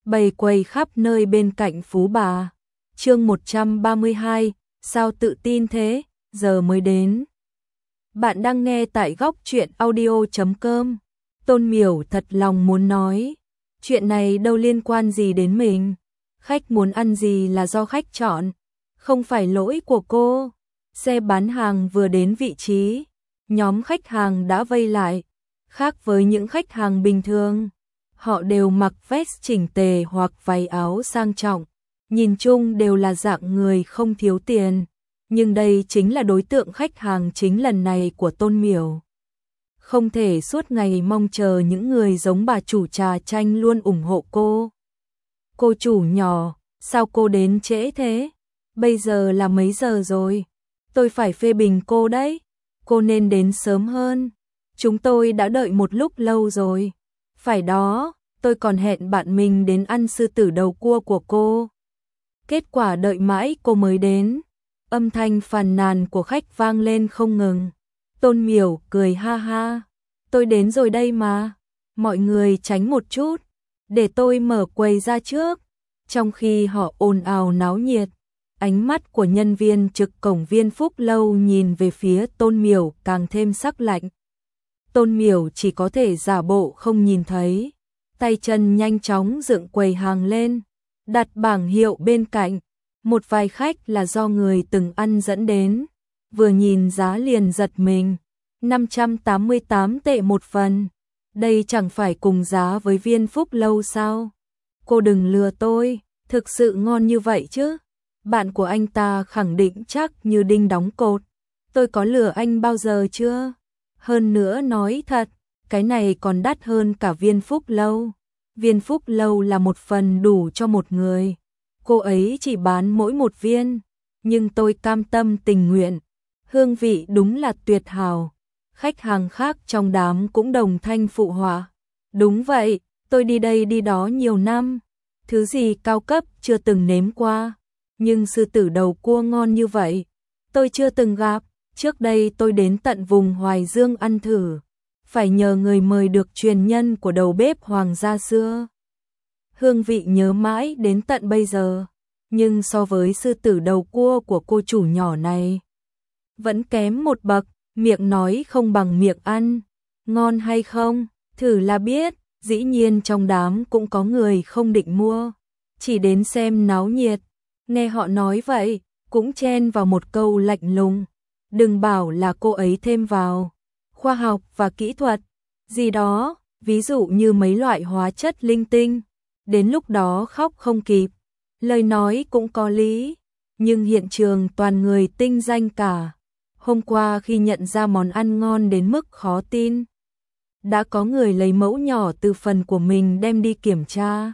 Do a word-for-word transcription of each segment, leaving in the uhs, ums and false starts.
bày quầy khắp nơi bên cạnh Phú Bà. Chương một trăm ba mươi hai, sao tự tin thế, giờ mới đến. Bạn đang nghe tại góc truyện audio chấm com. Tôn Miểu thật lòng muốn nói, chuyện này đâu liên quan gì đến mình. Khách muốn ăn gì là do khách chọn, không phải lỗi của cô. Xe bán hàng vừa đến vị trí, nhóm khách hàng đã vây lại. Khác với những khách hàng bình thường, họ đều mặc vest chỉnh tề hoặc váy áo sang trọng, nhìn chung đều là dạng người không thiếu tiền. Nhưng đây chính là đối tượng khách hàng chính lần này của Tôn Miểu. Không thể suốt ngày mong chờ những người giống bà chủ trà chanh luôn ủng hộ cô. Cô chủ nhỏ, sao cô đến trễ thế? Bây giờ là mấy giờ rồi? Tôi phải phê bình cô đấy. Cô nên đến sớm hơn. Chúng tôi đã đợi một lúc lâu rồi. Phải đó, tôi còn hẹn bạn mình đến ăn sư tử đầu cua của cô. Kết quả đợi mãi cô mới đến. Âm thanh phàn nàn của khách vang lên không ngừng. Tôn Miểu cười ha ha. Tôi đến rồi đây mà. Mọi người tránh một chút, để tôi mở quầy ra trước. Trong khi họ ồn ào náo nhiệt, ánh mắt của nhân viên trực cổng Viên Phúc Lâu nhìn về phía Tôn Miểu càng thêm sắc lạnh. Tôn Miểu chỉ có thể giả bộ không nhìn thấy, tay chân nhanh chóng dựng quầy hàng lên, đặt bảng hiệu bên cạnh. Một vài khách là do người từng ăn dẫn đến, vừa nhìn giá liền giật mình, năm trăm tám mươi tám tệ một phần. Đây chẳng phải cùng giá với Viên Phúc Lâu sao? Cô đừng lừa tôi, thực sự ngon như vậy chứ? Bạn của anh ta khẳng định chắc như đinh đóng cột. Tôi có lừa anh bao giờ chưa? Hơn nữa nói thật, cái này còn đắt hơn cả Viên Phúc Lâu. Viên Phúc Lâu là một phần đủ cho một người. Cô ấy chỉ bán mỗi một viên, nhưng tôi cam tâm tình nguyện. Hương vị đúng là tuyệt hảo. Khách hàng khác trong đám cũng đồng thanh phụ họa. Đúng vậy, tôi đi đây đi đó nhiều năm. Thứ gì cao cấp chưa từng nếm qua. Nhưng sư tử đầu cua ngon như vậy, tôi chưa từng gặp. Trước đây tôi đến tận vùng Hoài Dương ăn thử. Phải nhờ người mời được truyền nhân của đầu bếp hoàng gia xưa. Hương vị nhớ mãi đến tận bây giờ. Nhưng so với sư tử đầu cua của cô chủ nhỏ này, vẫn kém một bậc. Miệng nói không bằng miệng ăn. Ngon hay không, thử là biết. Dĩ nhiên trong đám cũng có người không định mua, chỉ đến xem náo nhiệt. Nghe họ nói vậy, cũng chen vào một câu lạnh lùng. Đừng bảo là cô ấy thêm vào khoa học và kỹ thuật gì đó, ví dụ như mấy loại hóa chất linh tinh. Đến lúc đó khóc không kịp. Lời nói cũng có lý, nhưng hiện trường toàn người tinh danh cả. Hôm qua khi nhận ra món ăn ngon đến mức khó tin, đã có người lấy mẫu nhỏ từ phần của mình đem đi kiểm tra.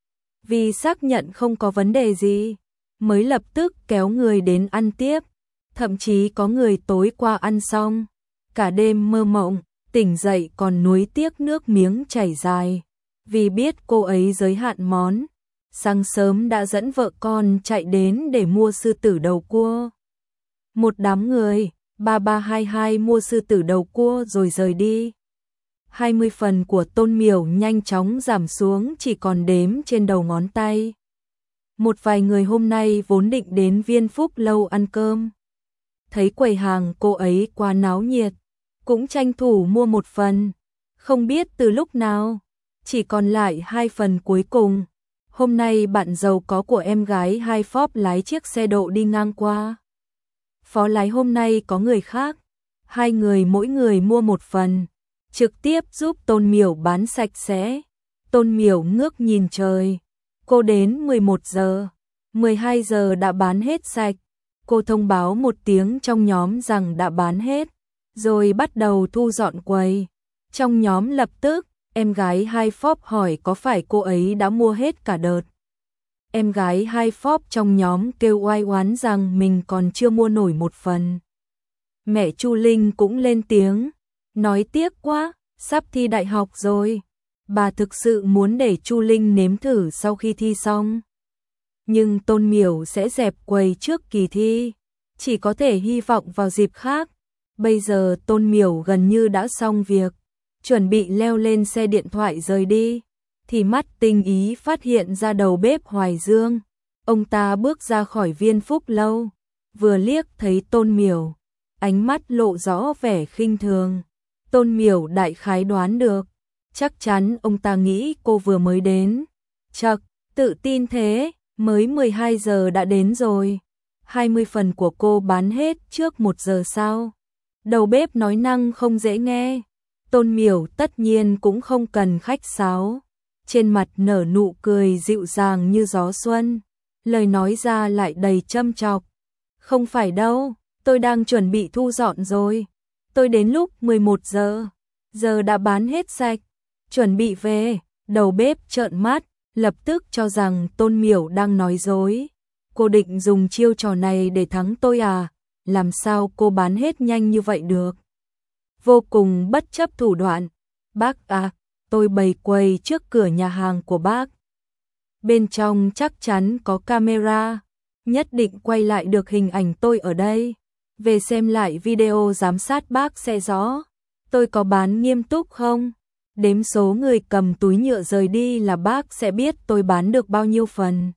Vì xác nhận không có vấn đề gì, mới lập tức kéo người đến ăn tiếp. Thậm chí có người tối qua ăn xong, cả đêm mơ mộng, tỉnh dậy còn nuối tiếc nước miếng chảy dài. Vì biết cô ấy giới hạn món, sáng sớm đã dẫn vợ con chạy đến để mua sư tử đầu cua. Một đám người, ba ba hai hai mua sư tử đầu cua rồi rời đi. hai mươi phần của Tôn Miểu nhanh chóng giảm xuống chỉ còn đếm trên đầu ngón tay. Một vài người hôm nay vốn định đến Viên Phúc Lâu ăn cơm, thấy quầy hàng cô ấy quá náo nhiệt, cũng tranh thủ mua một phần. Không biết từ lúc nào, chỉ còn lại hai phần cuối cùng. Hôm nay bạn giàu có của em gái hai phóp lái chiếc xe độ đi ngang qua. Phó lái hôm nay có người khác, hai người mỗi người mua một phần, trực tiếp giúp Tôn Miểu bán sạch sẽ. Tôn Miểu ngước nhìn trời, cô đến mười một giờ, mười hai giờ đã bán hết sạch. Cô thông báo một tiếng trong nhóm rằng đã bán hết, rồi bắt đầu thu dọn quầy. Trong nhóm lập tức, em gái hai phóp hỏi có phải cô ấy đã mua hết cả đợt. Em gái hai phóp trong nhóm kêu oai oán rằng mình còn chưa mua nổi một phần. Mẹ Chu Linh cũng lên tiếng, nói tiếc quá, sắp thi đại học rồi. Bà thực sự muốn để Chu Linh nếm thử sau khi thi xong. Nhưng Tôn Miểu sẽ dẹp quầy trước kỳ thi, chỉ có thể hy vọng vào dịp khác. Bây giờ Tôn Miểu gần như đã xong việc, chuẩn bị leo lên xe điện thoại rời đi. thì mắt tinh ý phát hiện ra đầu bếp Hoài Dương. Ông ta bước ra khỏi Viên Phúc lâu, vừa liếc thấy Tôn Miểu, ánh mắt lộ rõ vẻ khinh thường. Tôn Miểu đại khái đoán được, chắc chắn ông ta nghĩ cô vừa mới đến. Chậc, tự tin thế, mới mười hai giờ đã đến rồi. hai mươi phần của cô bán hết trước một giờ sao? Đầu bếp nói năng không dễ nghe. Tôn Miểu tất nhiên cũng không cần khách sáo, trên mặt nở nụ cười dịu dàng như gió xuân, lời nói ra lại đầy châm chọc. Không phải đâu, tôi đang chuẩn bị thu dọn rồi. Tôi đến lúc mười một giờ, giờ đã bán hết sạch, chuẩn bị về. Đầu bếp trợn mắt, lập tức cho rằng Tôn Miểu đang nói dối. Cô định dùng chiêu trò này để thắng tôi à? Làm sao cô bán hết nhanh như vậy được? Vô cùng bất chấp thủ đoạn. Bác à, tôi bày quầy trước cửa nhà hàng của bác. Bên trong chắc chắn có camera, nhất định quay lại được hình ảnh tôi ở đây. Về xem lại video giám sát bác sẽ rõ. Tôi có bán nghiêm túc không? Đếm số người cầm túi nhựa rời đi là bác sẽ biết tôi bán được bao nhiêu phần.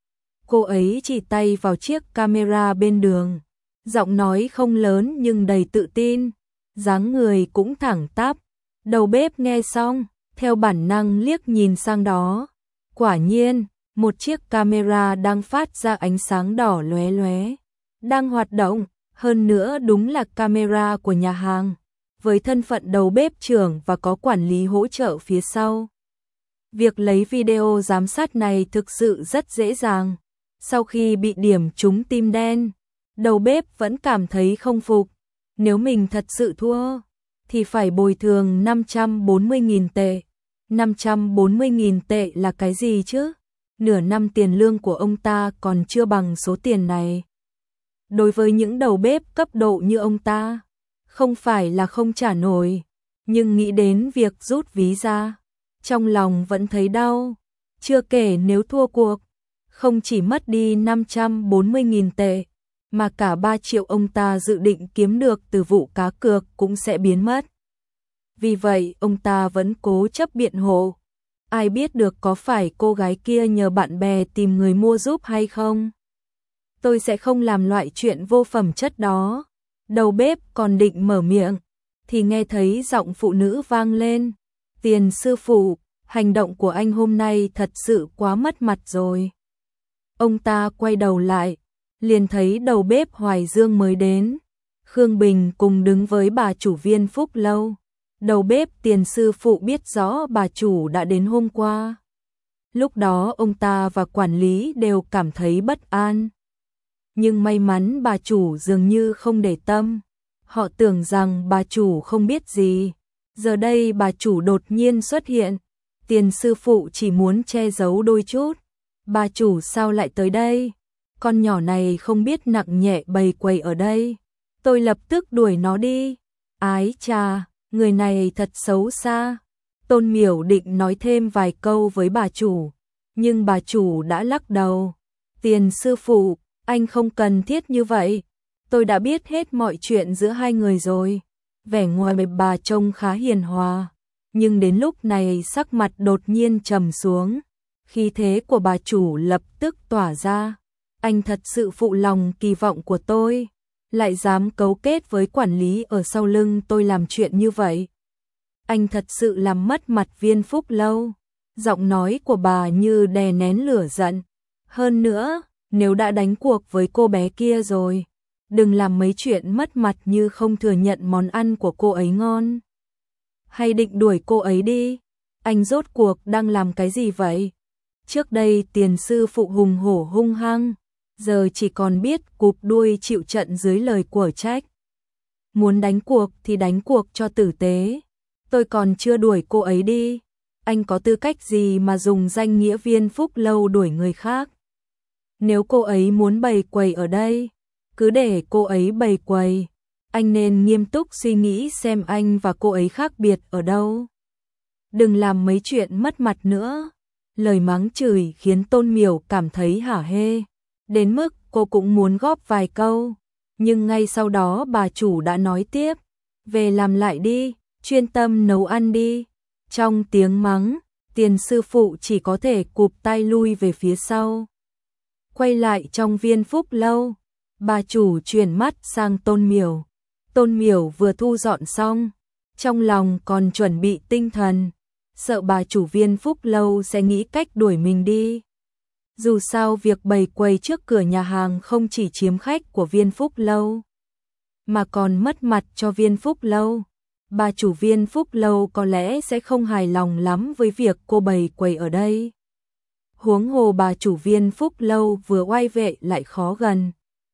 Cô ấy chỉ tay vào chiếc camera bên đường, giọng nói không lớn nhưng đầy tự tin, dáng người cũng thẳng tắp. Đầu bếp nghe xong, theo bản năng liếc nhìn sang đó. Quả nhiên, một chiếc camera đang phát ra ánh sáng đỏ lóe lóe, đang hoạt động, hơn nữa đúng là camera của nhà hàng, với thân phận đầu bếp trưởng và có quản lý hỗ trợ phía sau. Việc lấy video giám sát này thực sự rất dễ dàng. Sau khi bị điểm trúng tim đen, đầu bếp vẫn cảm thấy không phục. Nếu mình thật sự thua, thì phải bồi thường năm trăm bốn mươi nghìn tệ. năm trăm bốn mươi nghìn tệ là cái gì chứ? Nửa năm tiền lương của ông ta còn chưa bằng số tiền này. Đối với những đầu bếp cấp độ như ông ta, không phải là không trả nổi, nhưng nghĩ đến việc rút ví ra, trong lòng vẫn thấy đau. Chưa kể nếu thua cuộc, không chỉ mất đi năm trăm bốn mươi nghìn tệ, mà cả ba triệu ông ta dự định kiếm được từ vụ cá cược cũng sẽ biến mất. Vì vậy ông ta vẫn cố chấp biện hộ. Ai biết được có phải cô gái kia nhờ bạn bè tìm người mua giúp hay không? Tôi sẽ không làm loại chuyện vô phẩm chất đó. Đầu bếp còn định mở miệng, thì nghe thấy giọng phụ nữ vang lên. Tiền sư phụ, hành động của anh hôm nay thật sự quá mất mặt rồi. Ông ta quay đầu lại, liền thấy đầu bếp Hoài Dương mới đến. Khương Bình cùng đứng với bà chủ Viên Phúc lâu. Đầu bếp Tiền sư phụ biết rõ bà chủ đã đến hôm qua. Lúc đó ông ta và quản lý đều cảm thấy bất an. Nhưng may mắn bà chủ dường như không để tâm. Họ tưởng rằng bà chủ không biết gì. Giờ đây bà chủ đột nhiên xuất hiện. Tiền sư phụ chỉ muốn che giấu đôi chút. Bà chủ sao lại tới đây? Con nhỏ này không biết nặng nhẹ bày quầy ở đây. Tôi lập tức đuổi nó đi. Ái chà, người này thật xấu xa. Tôn Miểu định nói thêm vài câu với bà chủ, nhưng bà chủ đã lắc đầu. Tiền sư phụ, anh không cần thiết như vậy. Tôi đã biết hết mọi chuyện giữa hai người rồi. Vẻ ngoài bà trông khá hiền hòa, nhưng đến lúc này sắc mặt đột nhiên trầm xuống. Khí thế của bà chủ lập tức tỏa ra. Anh thật sự phụ lòng kỳ vọng của tôi, lại dám cấu kết với quản lý ở sau lưng tôi làm chuyện như vậy. Anh thật sự làm mất mặt Viên Phúc lâu. Giọng nói của bà như đè nén lửa giận. Hơn nữa, nếu đã đánh cuộc với cô bé kia rồi, đừng làm mấy chuyện mất mặt như không thừa nhận món ăn của cô ấy ngon. Hay định đuổi cô ấy đi? Anh rốt cuộc đang làm cái gì vậy? Trước đây tiền sư phụ hùng hổ hung hăng, giờ chỉ còn biết cụp đuôi chịu trận dưới lời của trách. Muốn đánh cuộc thì đánh cuộc cho tử tế. Tôi còn chưa đuổi cô ấy đi. Anh có tư cách gì mà dùng danh nghĩa Viên Phúc lâu đuổi người khác? Nếu cô ấy muốn bày quầy ở đây, cứ để cô ấy bày quầy. Anh nên nghiêm túc suy nghĩ xem anh và cô ấy khác biệt ở đâu. Đừng làm mấy chuyện mất mặt nữa. Lời mắng chửi khiến Tôn Miểu cảm thấy hả hê. Đến mức cô cũng muốn góp vài câu. Nhưng ngay sau đó bà chủ đã nói tiếp. Về làm lại đi, chuyên tâm nấu ăn đi. Trong tiếng mắng, Tiền sư phụ chỉ có thể cụp tay lui về phía sau. Quay lại trong Viên Phúc lâu, bà chủ chuyển mắt sang Tôn Miểu. Tôn Miểu vừa thu dọn xong, trong lòng còn chuẩn bị tinh thần, sợ bà chủ Viên Phúc lâu sẽ nghĩ cách đuổi mình đi. Dù sao việc bày quầy trước cửa nhà hàng không chỉ chiếm khách của Viên Phúc lâu, mà còn mất mặt cho Viên Phúc lâu. Bà chủ Viên Phúc lâu có lẽ sẽ không hài lòng lắm với việc cô bày quầy ở đây. Huống hồ bà chủ Viên Phúc lâu vừa oai vệ lại khó gần,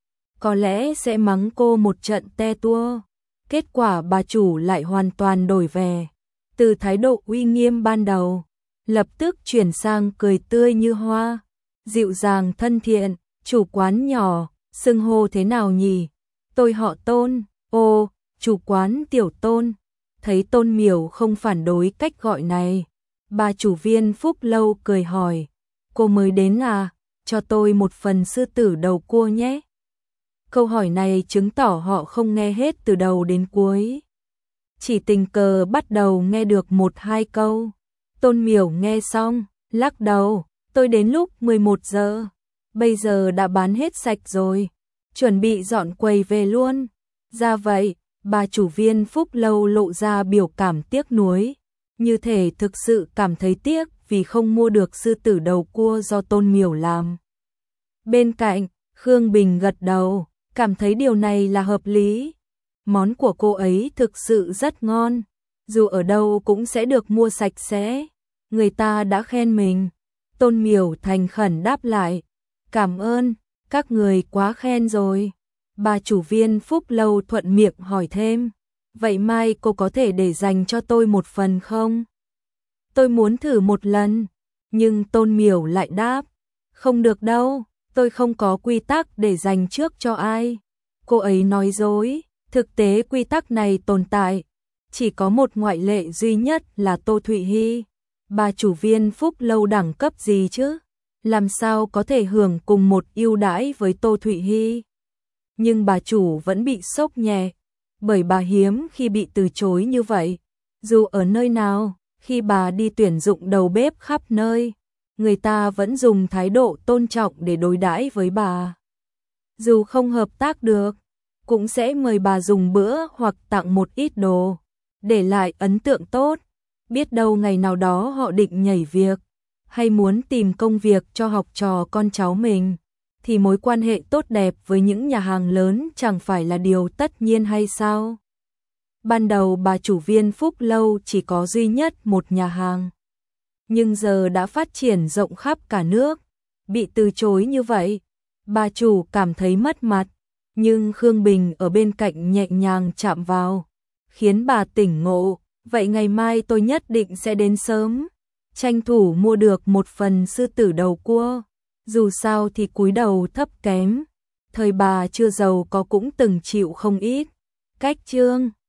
có lẽ sẽ mắng cô một trận te tua. Kết quả bà chủ lại hoàn toàn đổi về, từ thái độ uy nghiêm ban đầu, lập tức chuyển sang cười tươi như hoa, dịu dàng thân thiện. Chủ quán nhỏ, xưng hô thế nào nhỉ? Tôi họ Tôn. Ô, chủ quán tiểu Tôn. Thấy Tôn Miểu không phản đối cách gọi này, bà chủ Viên Phúc lâu cười hỏi, cô mới đến à, cho tôi một phần sư tử đầu cua nhé. Câu hỏi này chứng tỏ họ không nghe hết từ đầu đến cuối, chỉ tình cờ bắt đầu nghe được một hai câu. Tôn Miểu nghe xong, lắc đầu, tôi đến lúc mười một giờ, bây giờ đã bán hết sạch rồi, chuẩn bị dọn quầy về luôn. Ra vậy, bà chủ Viên Phúc lâu lộ ra biểu cảm tiếc nuối, như thể thực sự cảm thấy tiếc vì không mua được sư tử đầu cua do Tôn Miểu làm. Bên cạnh, Khương Bình gật đầu, cảm thấy điều này là hợp lý. Món của cô ấy thực sự rất ngon, dù ở đâu cũng sẽ được mua sạch sẽ. Người ta đã khen mình. Tôn Miểu thành khẩn đáp lại, cảm ơn, các người quá khen rồi. Bà chủ Viên Phúc lâu thuận miệng hỏi thêm, vậy mai cô có thể để dành cho tôi một phần không? Tôi muốn thử một lần. Nhưng Tôn Miểu lại đáp, không được đâu, tôi không có quy tắc để dành trước cho ai. Cô ấy nói dối, thực tế quy tắc này tồn tại, chỉ có một ngoại lệ duy nhất là Tô Thụy Hy. Bà chủ Viên Phúc lâu đẳng cấp gì chứ? Làm sao có thể hưởng cùng một ưu đãi với Tô Thụy Hy? Nhưng bà chủ vẫn bị sốc nhẹ, bởi bà hiếm khi bị từ chối như vậy. Dù ở nơi nào, khi bà đi tuyển dụng đầu bếp khắp nơi, người ta vẫn dùng thái độ tôn trọng để đối đãi với bà. Dù không hợp tác được, cũng sẽ mời bà dùng bữa hoặc tặng một ít đồ, để lại ấn tượng tốt. Biết đâu ngày nào đó họ định nhảy việc, hay muốn tìm công việc cho học trò con cháu mình, thì mối quan hệ tốt đẹp với những nhà hàng lớn chẳng phải là điều tất nhiên hay sao? Ban đầu bà chủ Viên Phúc lâu chỉ có duy nhất một nhà hàng, nhưng giờ đã phát triển rộng khắp cả nước. Bị từ chối như vậy, bà chủ cảm thấy mất mặt, nhưng Khương Bình ở bên cạnh nhẹ nhàng chạm vào, khiến bà tỉnh ngộ. Vậy ngày mai tôi nhất định sẽ đến sớm, tranh thủ mua được một phần sư tử đầu cua. Dù sao thì cúi đầu thấp kém, thời bà chưa giàu có cũng từng chịu không ít. Cách chương